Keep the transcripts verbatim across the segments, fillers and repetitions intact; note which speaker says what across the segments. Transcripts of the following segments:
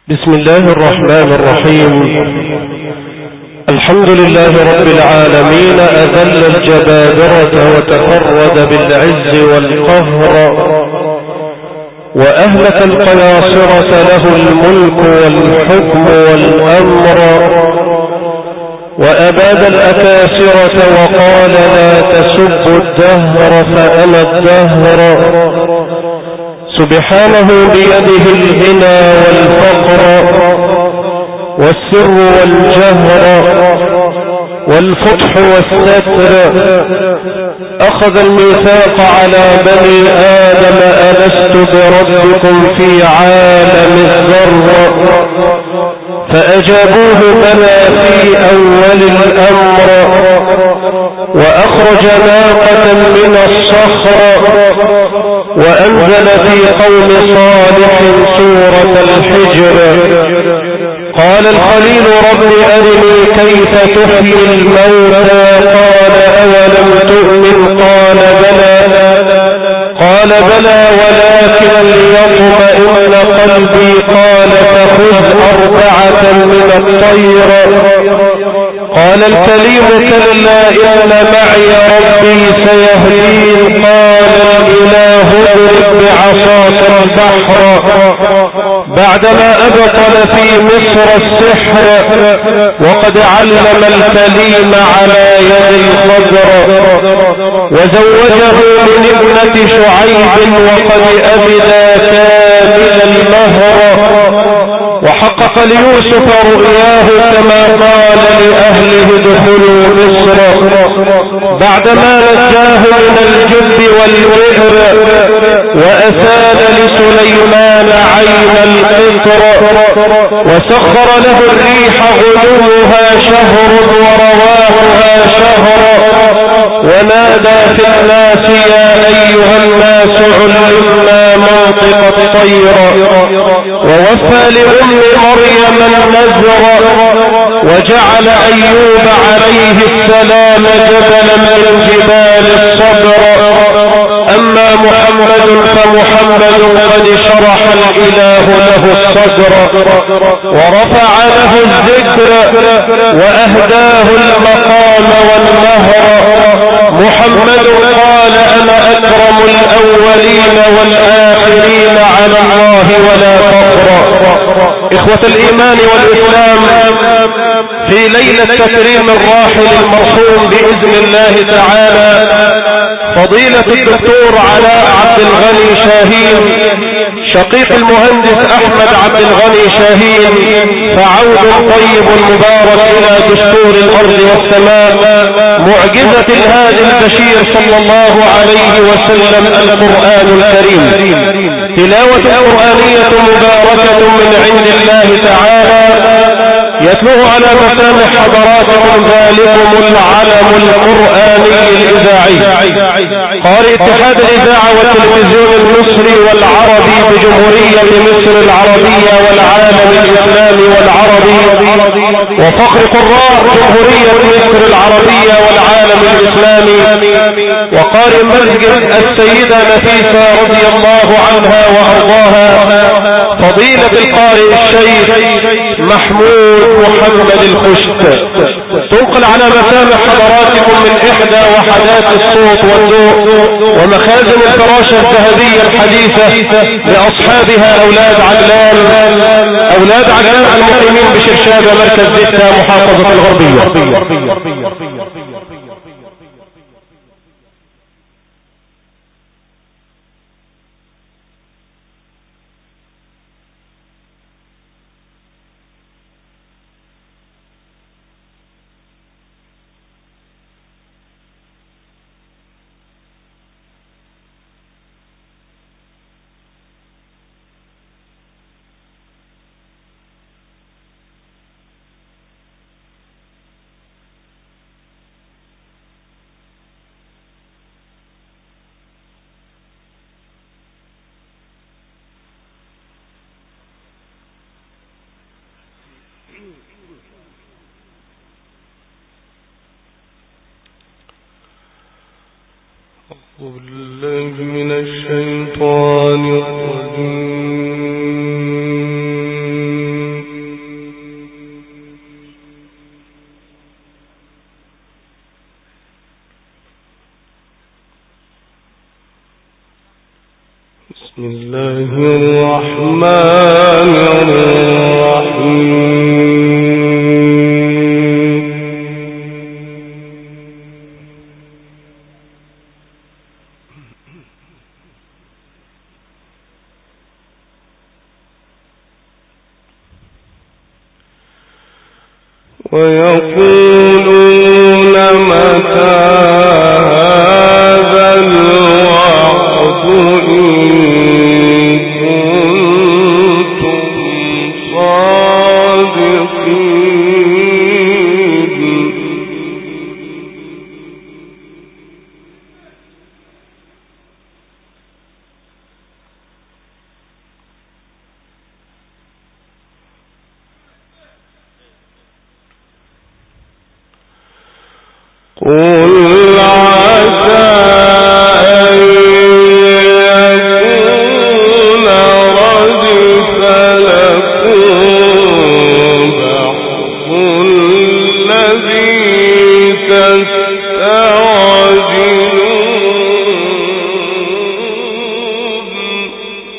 Speaker 1: بسم الله الرحمن الرحيم. الحمد لله رب العالمين، أذل الجبابرة وتفرد بالعز والقهر، وأهلك القياصرة، له الملك والحكم والأمر، وأباد الأكاسرة وقال لا تسبوا الدهر فأنا الدهر. سبحانه بيده الغنى والفقر والسر والجهر والفتح والستر. أخذ الميثاق على بني آدم ألست بربكم في عالم الذر، فأجابوه بلى في أول الأمر. وأخرج ناقة من الصخر، وأنزل في قوم صالح سورة الحجر. قال الخليل رب أرني كيف تحيي الموتى، قال أولم تؤمن قال بلى قال بلى ولكن ليطمئن قلبي. قال فخذ أربعة من الطير. قال الكليم كلا إن معي ربي سيهدين. قال الإله اضرب بعصاك البحر. بعدما أبطل في مصر السحر، وقد علم الكليم على يد الخضر، وزوجه من ابنة شعيب وقد أبدى كامل المهر. وحقق ليوسف رؤياه كما قال لأهله ادخلوا مصر، بعدما نجاه من الجب والبئر، وأسال لسليمان عين القطر. وسخر له الريح غدوها شهر ورواحها شهر. ونادى في الناس يا أيها الناس علمنا منطق الطير. ووفى لأم مريم النذر، وجعل أيوب عليه السلام جبلا من جبال الصبر. أما محمد فمحمد قد شرح الإله له الصدر، ورفع له الذكر، وأهداه المقام والنهر. محمد قال أنا أكرم الأولين والآخرين على الله ولا فخر. إخوة الإيمان والإسلام، في ليلة تكريم الراحل المرحوم بإذن الله تعالى فضيلة الدكتور علاء عبد الغني شاهين، شقيق المهندس أحمد عبد الغني شاهين، فعود طيب مبارك إلى دستور الأرض والسماء، معجزة الهادي البشير صلى الله عليه وسلم، القرآن الكريم. تلاوة قرآنية مباركة من عند الله تعالى، يتلوه على مسامع حضراتكم ذلكم العلم القرآني الإذاعي، قارئ اتحاد الإذاعة والتلفزيون المصري والعربي بجمهورية مصر العربية والعالم الإسلامي والعربي، وفخر قراء جمهورية مصر العربية والعالم الإسلامي، وقارئ مسجد السيدة نفيسة رضي الله عنها وأرضاها، فضيلة القارئ الشيخ محمود محمد الخشت. تنقل على مسامع حضراتكم من إحدى وحدات الصوت والذوق ومخازن الفراشة الذهبية الحديثة لأصحابها أولاد عجلان أولاد عجلان المقيمين بشرشابة مركز ديتا محافظة الغربية. بالله من الشيطان الرجيم. الرحمن الرحيم. ويقولون متى هذا الوعد إن كنتم صادقين. قل عسى أن يكون ردف لكم بعض الذي تستعجلون.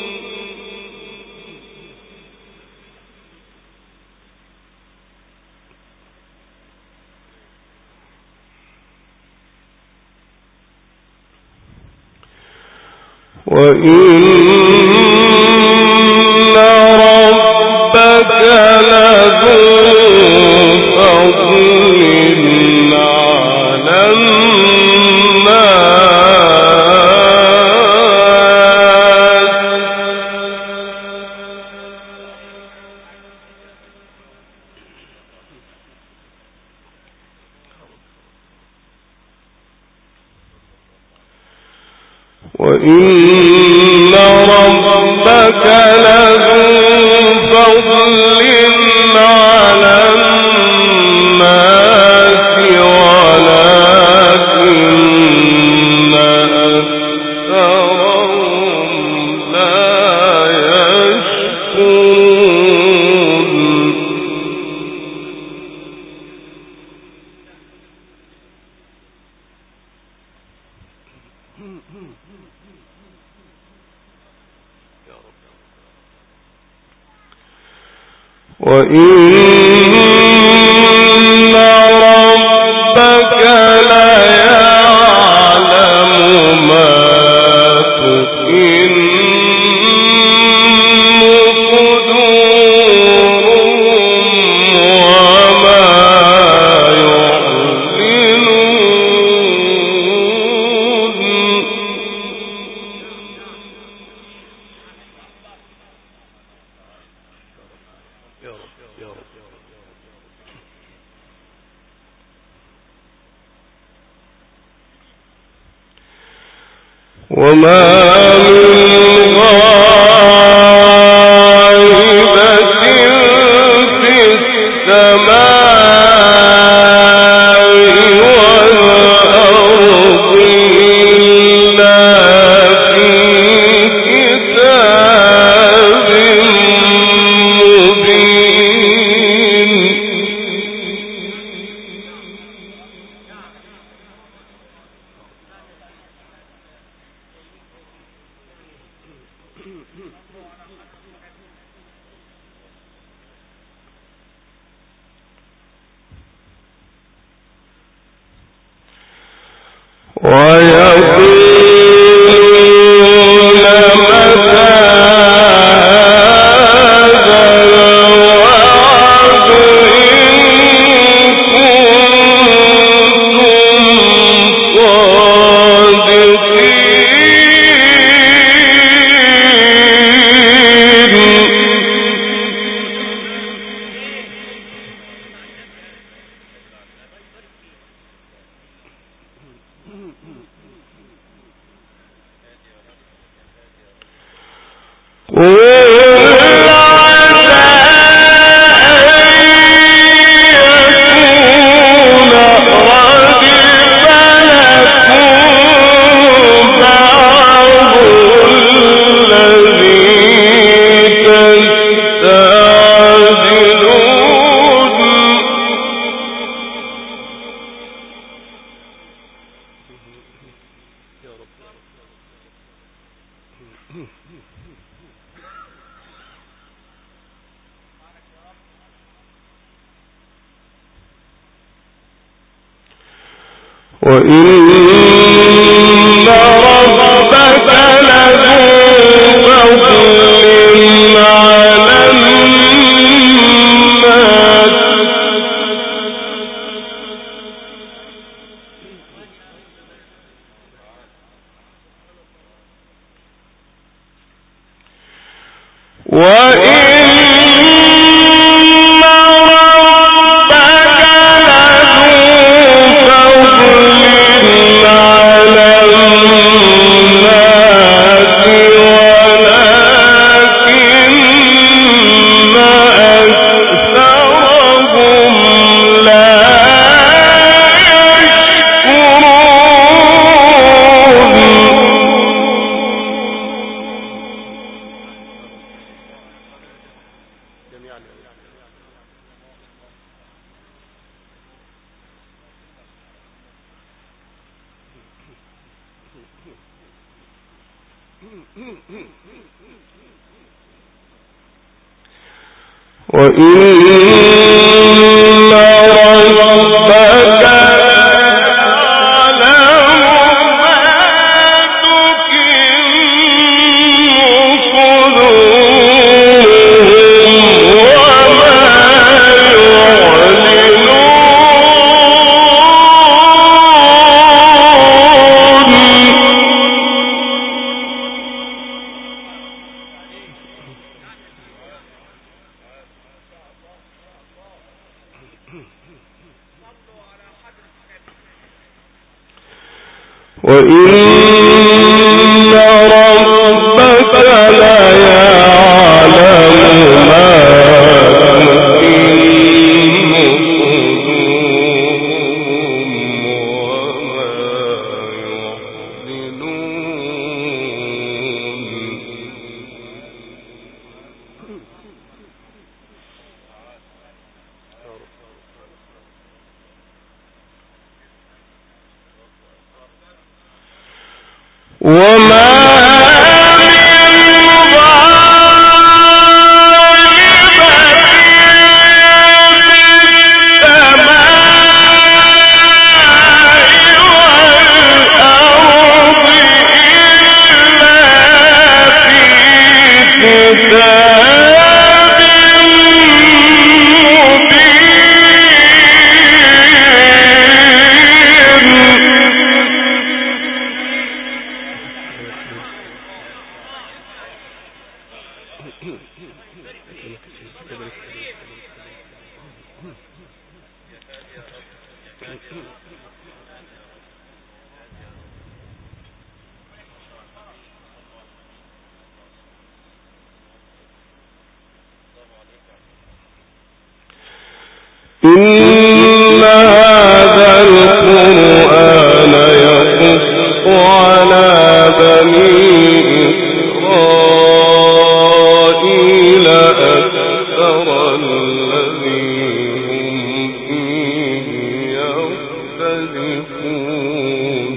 Speaker 1: وإن ربك لذو فضل على الناس وإن ربك لذو فضل على الناس ولكن أكثرهم لا يشكرون. وإن ربك ليعلم ما تكن صدورهم وما يعلنون. وما من غائبة في السماء والأرض إلا في كتاب مبين. ويقولون متى هذا الوعد إن كنتم صادقين. وإن ربك لذو فضل على الناس وإن وإن ربك وإن ربك لا يعلم ما تكن وما إن هذا القرآن يقص على بني إسرائيل أكثر الذي هم فيه يختلفون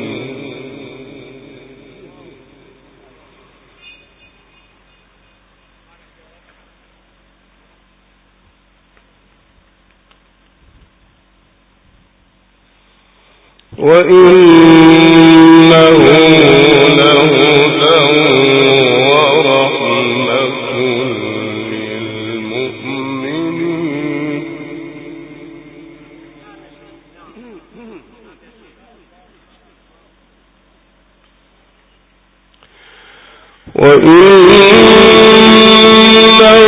Speaker 1: وإنه لهدى ورحمة للمؤمنين وإنه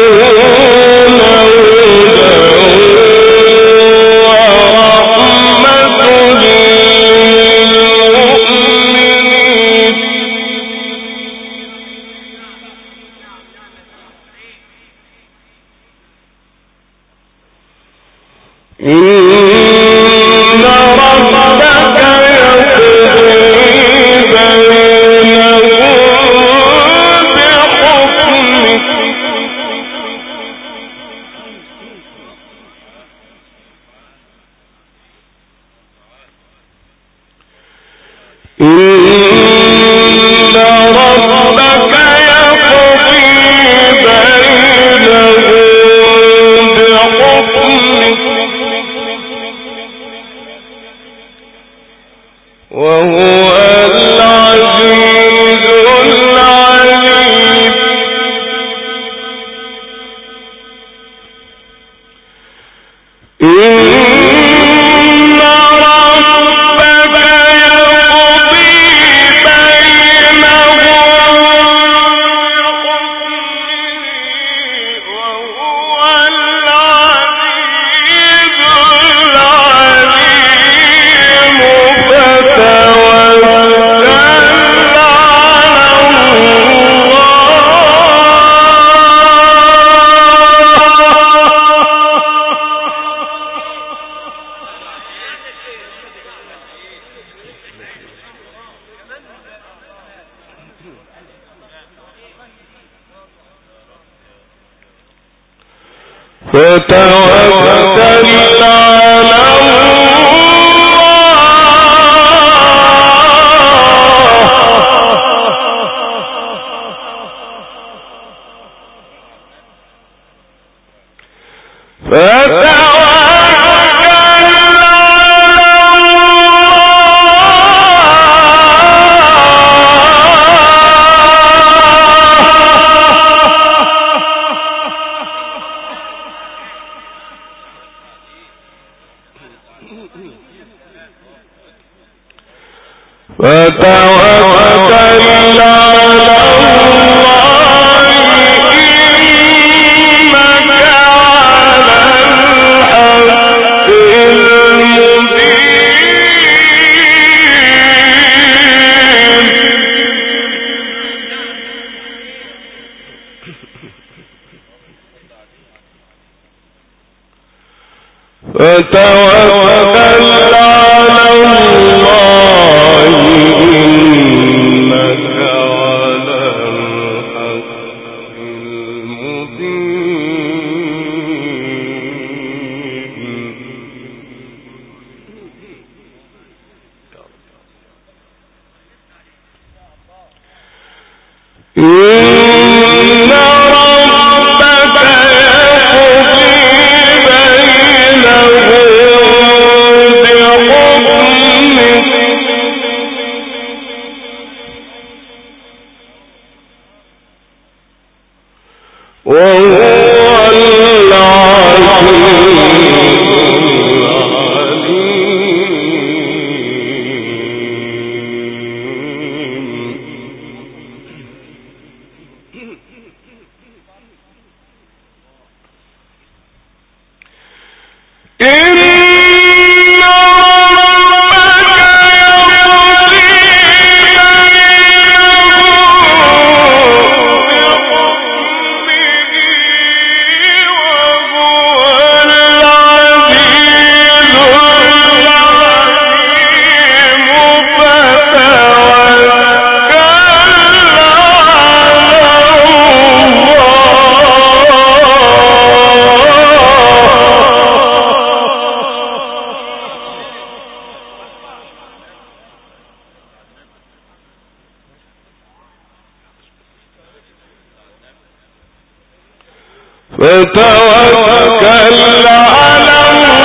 Speaker 1: فتوكل على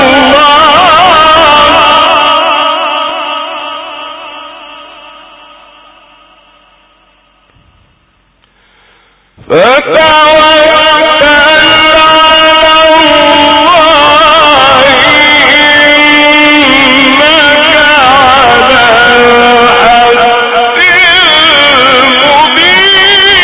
Speaker 1: الله فتوكل على الله إنك على الحق المبين.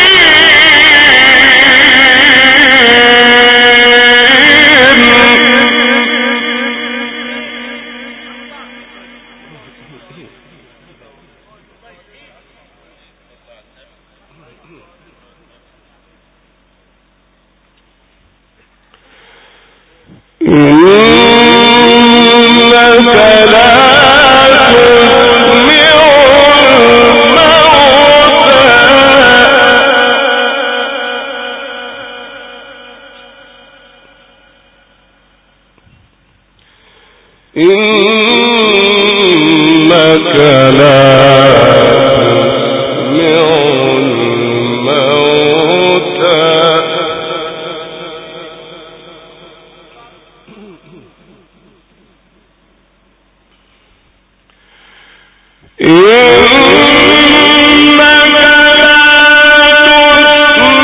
Speaker 1: إنك لا تسمع الموتى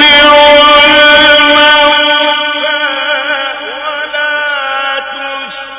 Speaker 1: إنك لا تسمع الموتى ولا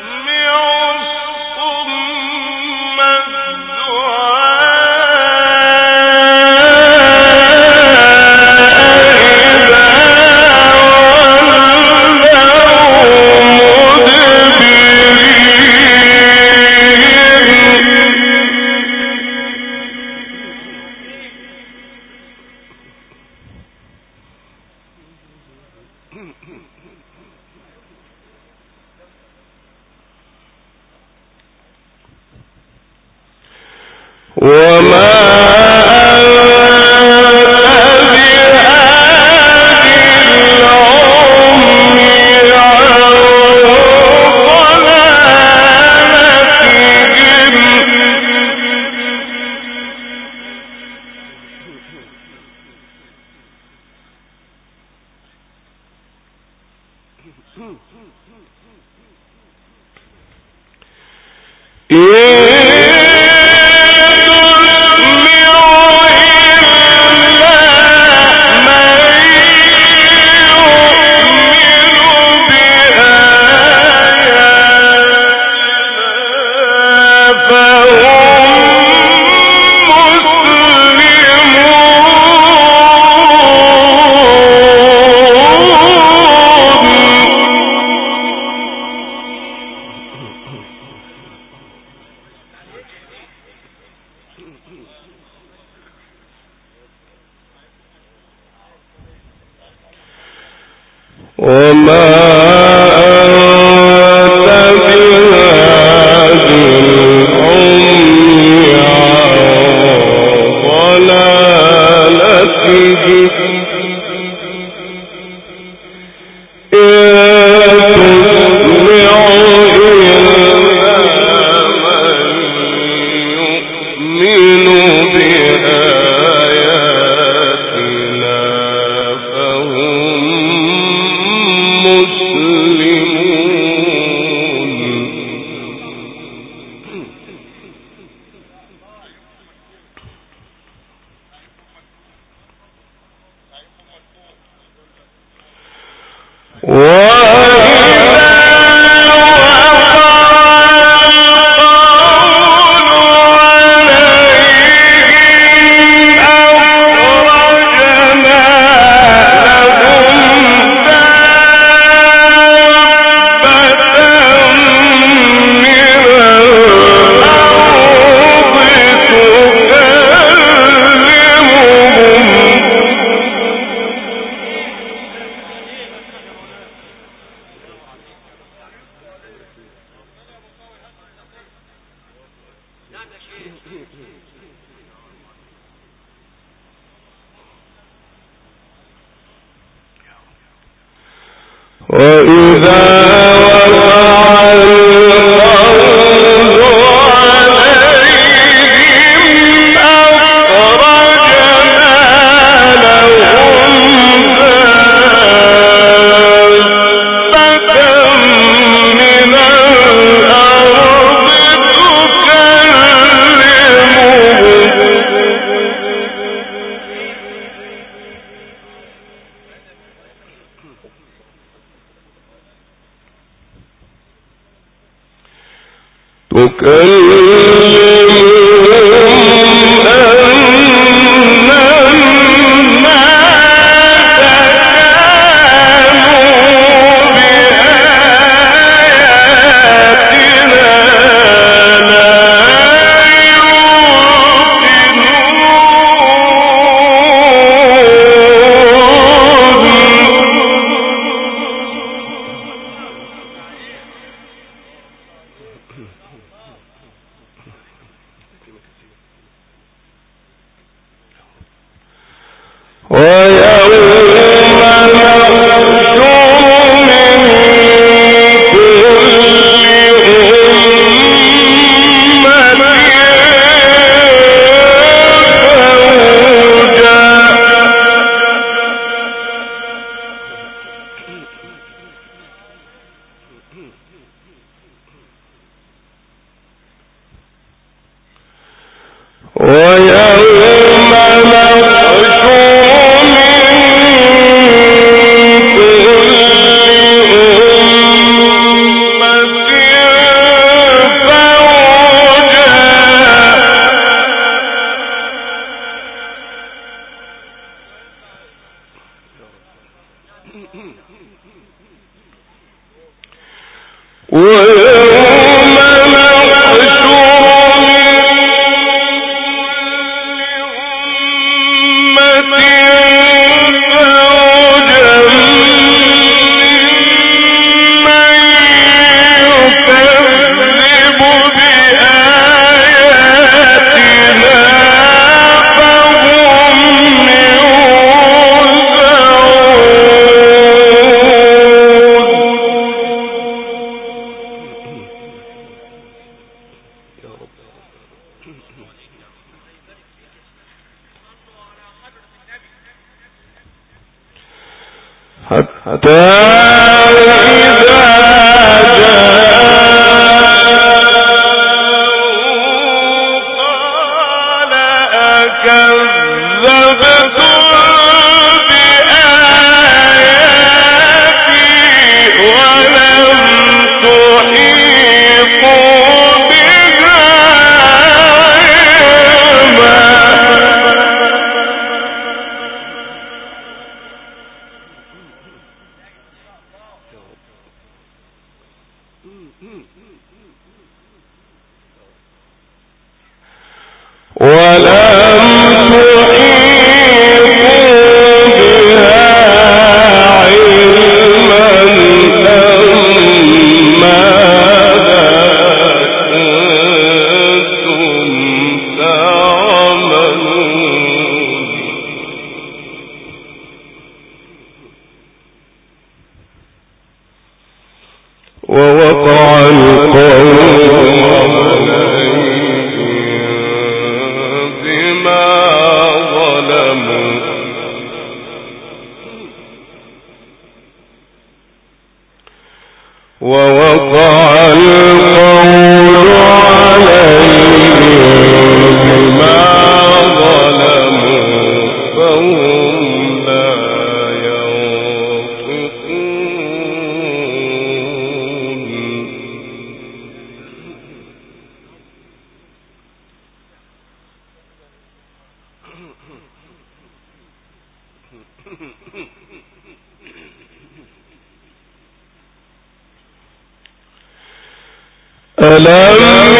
Speaker 1: ألم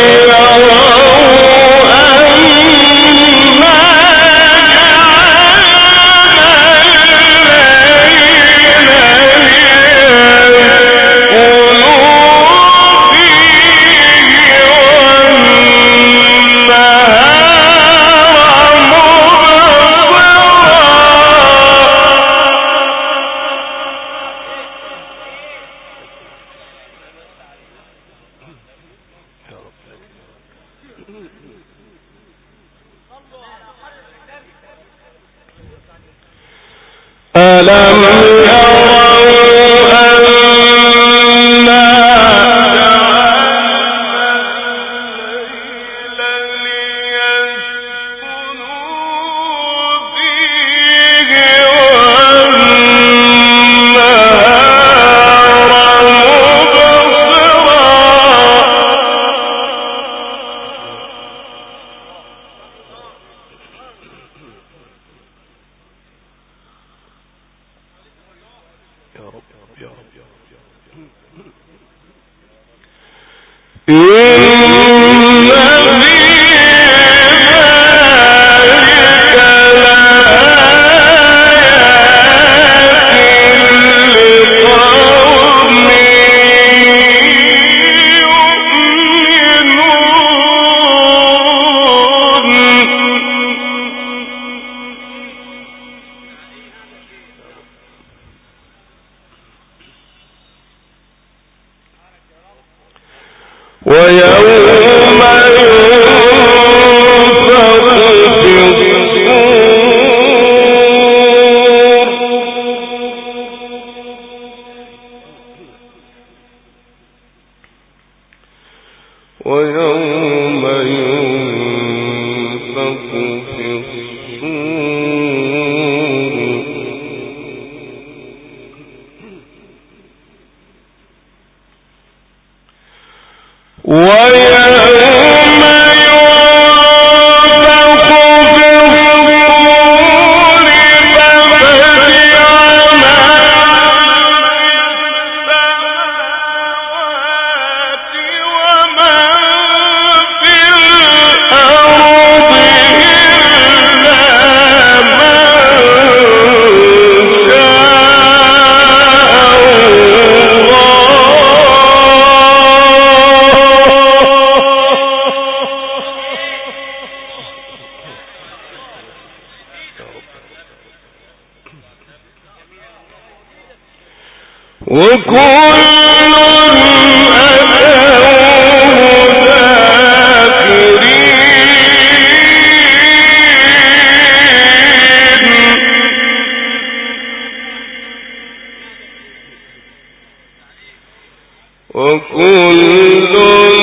Speaker 1: وكل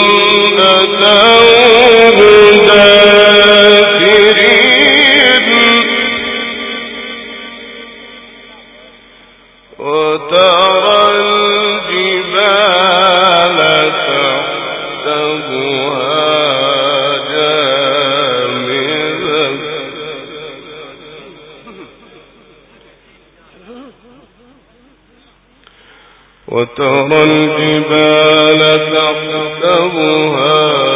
Speaker 1: أتوه داخرين وترى الجبال تحسبها جامدة وترى الجبال تحسبها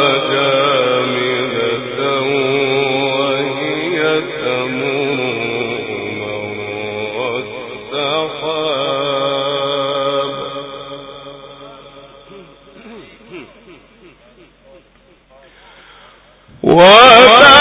Speaker 1: جامدة وهي تمر مر السحاب وترى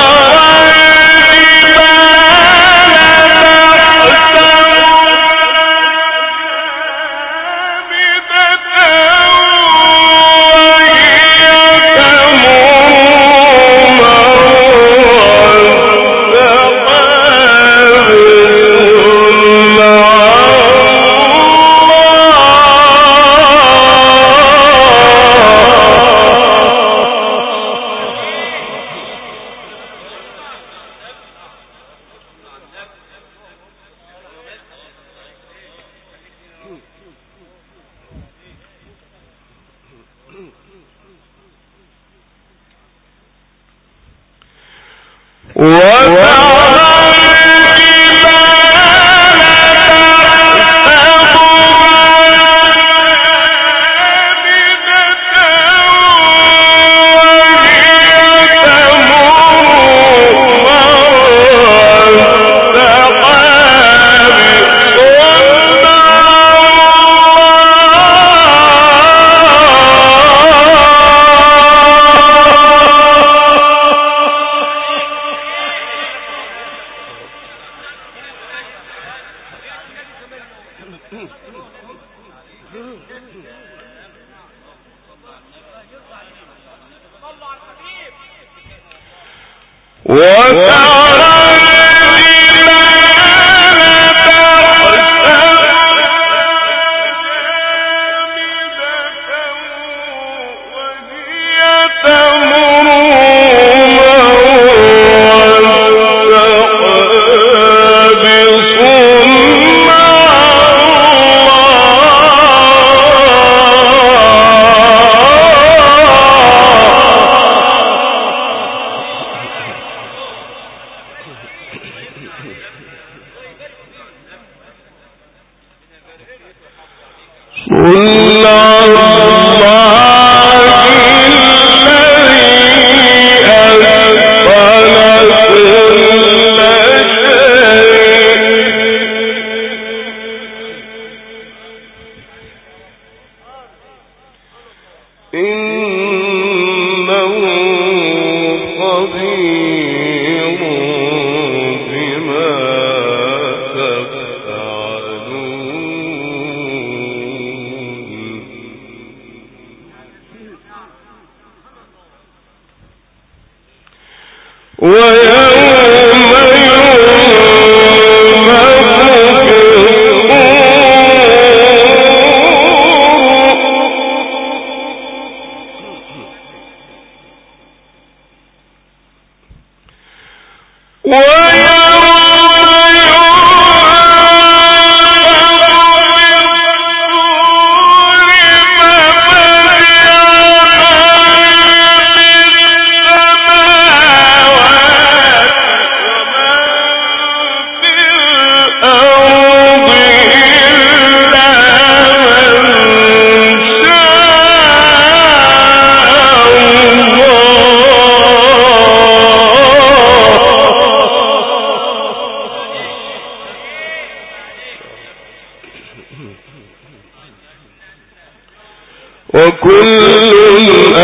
Speaker 1: وكل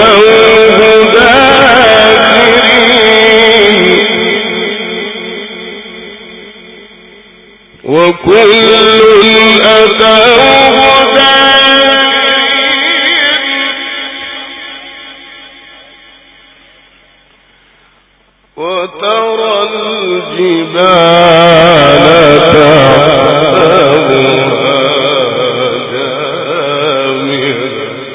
Speaker 1: أتوه داخرين وكل أتوه داخرين وترى الجبال تحسبها جامدة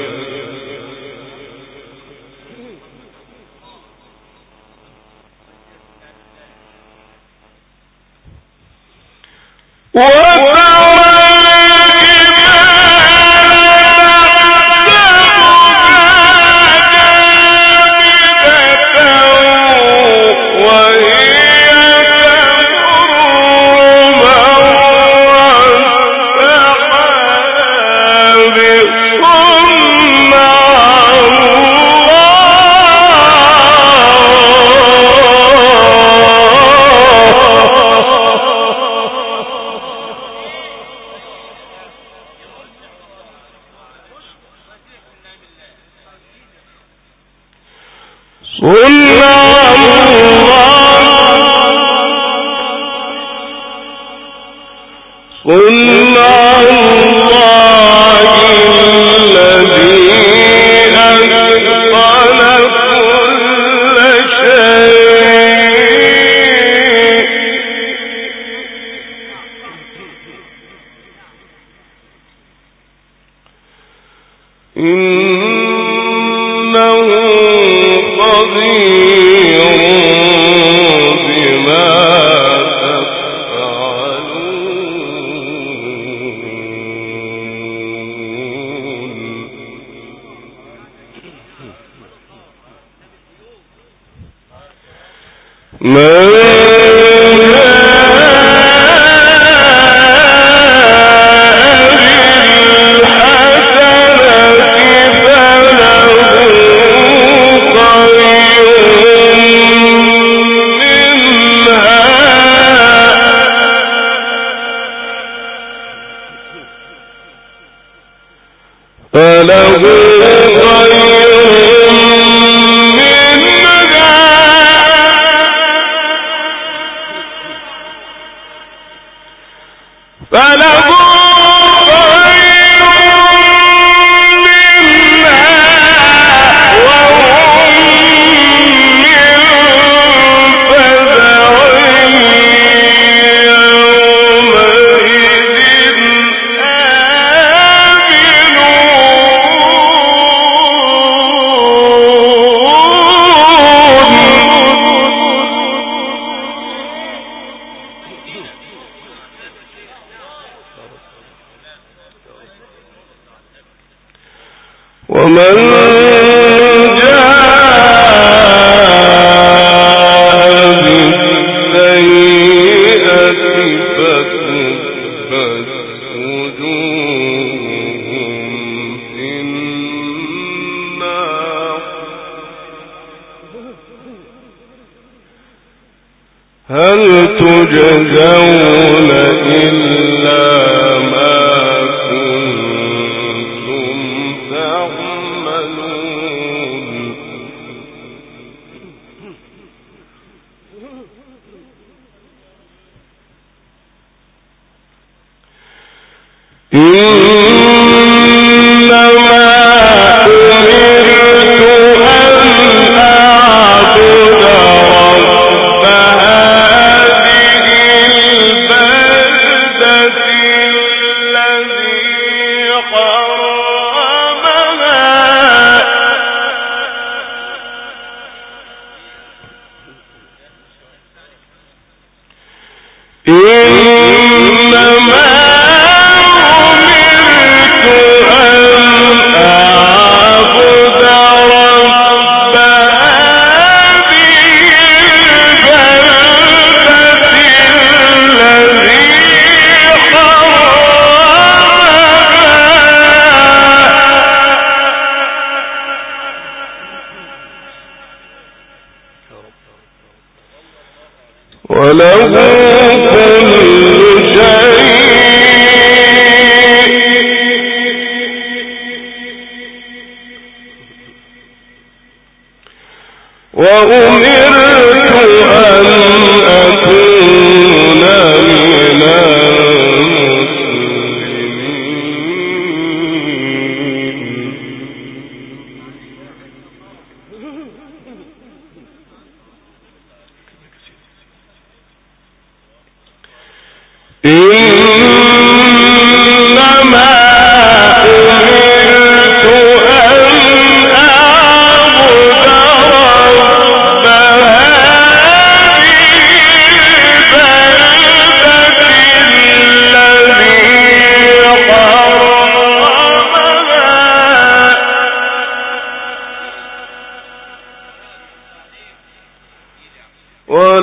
Speaker 1: أعبد رب هذه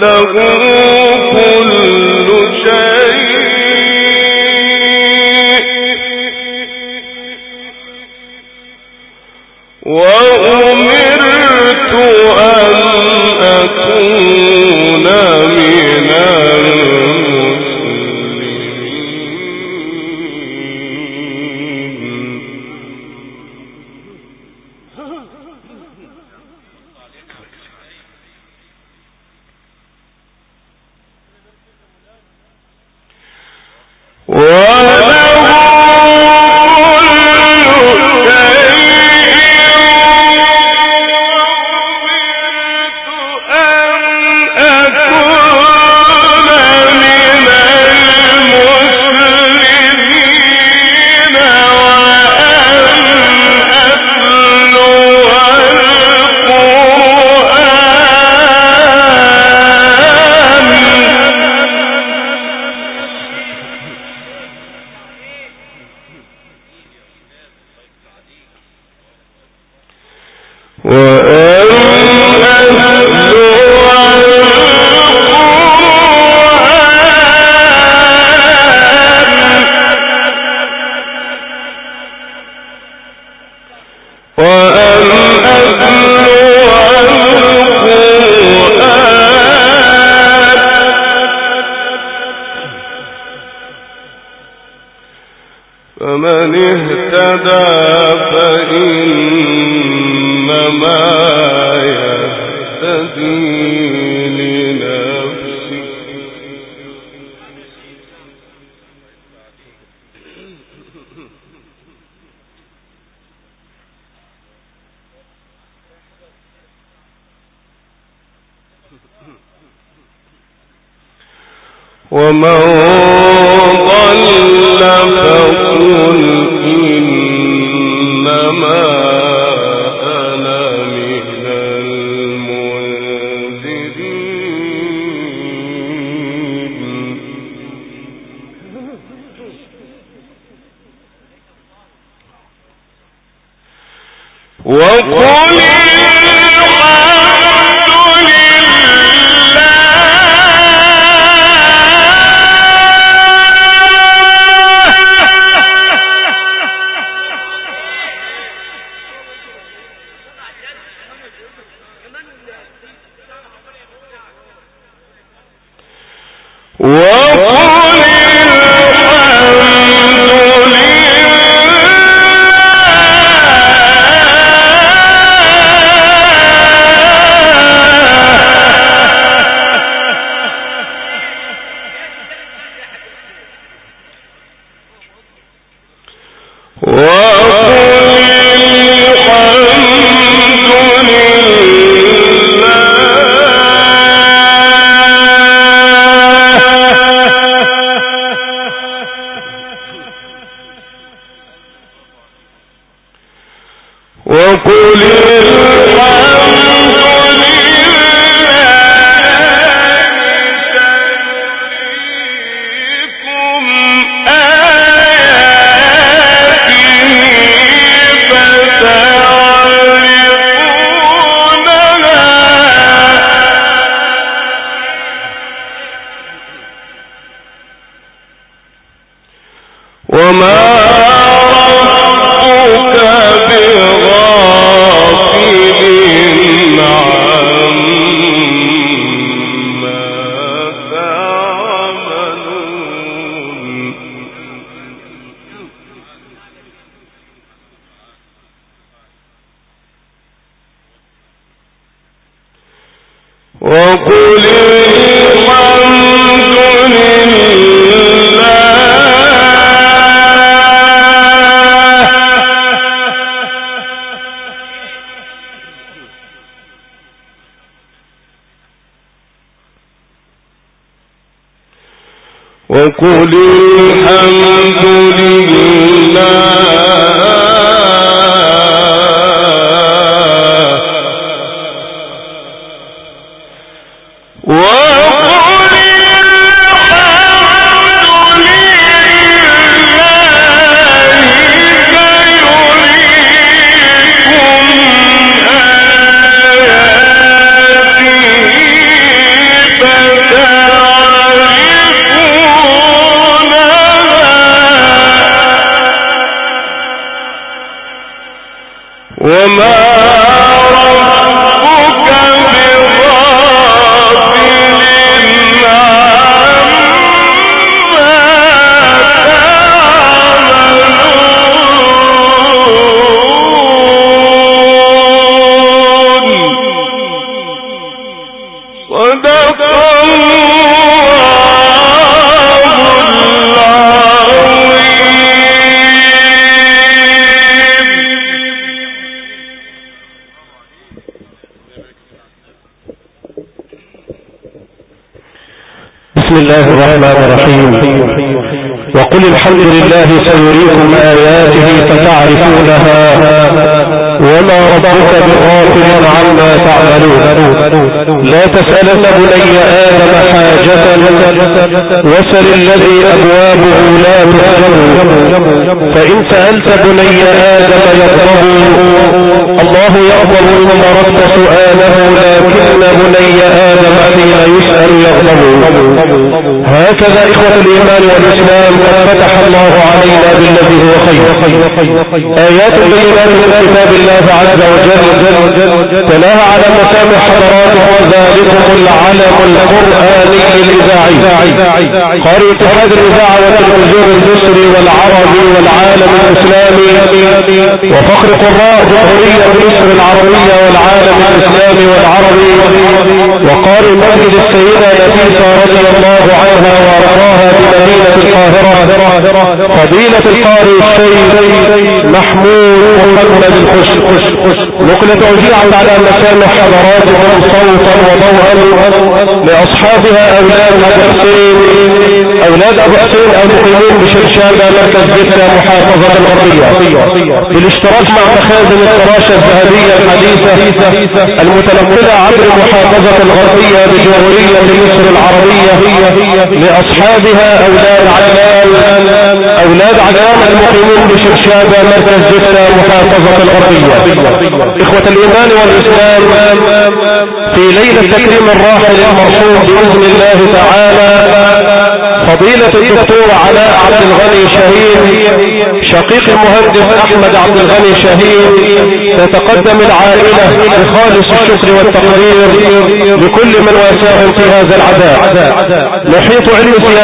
Speaker 1: ومن ضل فقل إنما أنا من المنذرين وقل وقل وقل الحمد لله وقل الحمد لله فَتَعْرِفُونَهَا وما ربك بغافل
Speaker 2: بسم الله الرحمن الرحيم. وقل الحمد لله سيريكم آياته فتعرفونها وما ربك بغافل عما تعملون. لا تسألن بني آدم حاجة وسل الذي أبوابه لا تغلق، فإن سألت بني آدم يغضب الله يغضب ثم رد سؤاله، لكن بني آدم حين يسأل يغضب. هكذا إخوة الإيمان والإسلام قد فتح الله علينا بالذي هو خير. آيات بينات من كتاب الله عز وجل تلاها على مسامع حضراتكم ذلكم العلم القرآني الإذاعي قارئ اتحاد الإذاعة والتلفزيون المصري والعربي والعالم الإسلامي وفخر قراء جمهورية مصر العربية والعالم الإسلامي والعربي، وقارئ مسجد السيدة نفيسة رضي الله عنها وارضاها بمدينة القاهرة فضيلة القارئ الشيخ محمود محمد الخش. نقلة أذيعت على مسامع حضراتكم صوتا وضوءا لأصحابها أولاد أبو حسين أولاد أبو حسين المقيمين بشرشابة مركز جدة محافظة الغربية، بالاشتراك مع مخازن الفراشة الذهبية الحديثة المتنقلة عبر محافظة الغربية بجمهورية مصر العربية لأصحابها أولاد عجلان أولاد عجلان المقيمين بشرشابة مركز جدة محافظة الغربية. إخوة الإيمان والإسلام، في ليلة تكريم الراحل المرحوم بإذن الله تعالى فضيلة الدكتور علاء عبد الغني شهيد شقيق المهندس أحمد عبد الغني شهيد، تتقدم العائلة بخالص الشكر والتقدير لكل من واساهم في هذا العزاء. محيط علم